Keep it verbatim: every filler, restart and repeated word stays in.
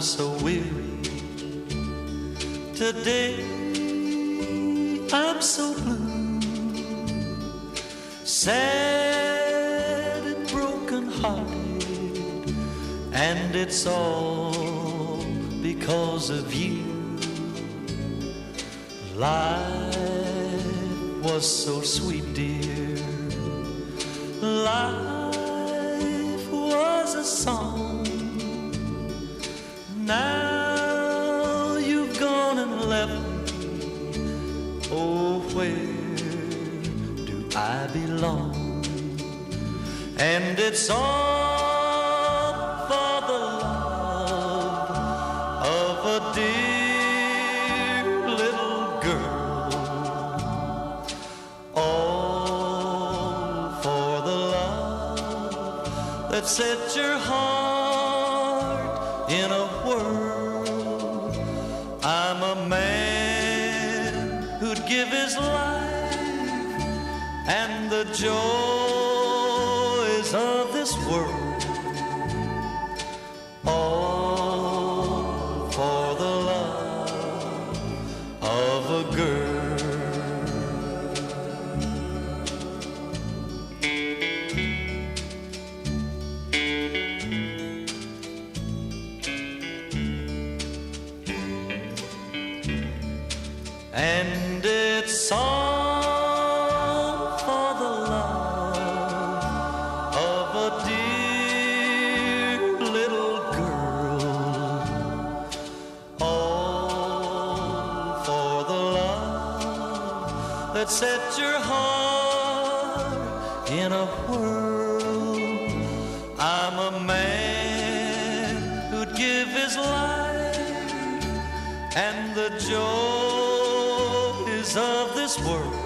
so weary. Today I'm so blue, sad and broken hearted, and it's all because of you. Life was so sweet, dear. Life was a song. Now you've gone and left me. Oh, where do I belong? And it's all for the love of a dear little girl. All for the love that set your heart in a whirl. I'm a man who'd give his life and the joys of this world, all for the love of a girl. And it's all for the love of a dear little girl, all for the love that set your heart in a whirl. I'm a man who'd give his life and the joy of this world,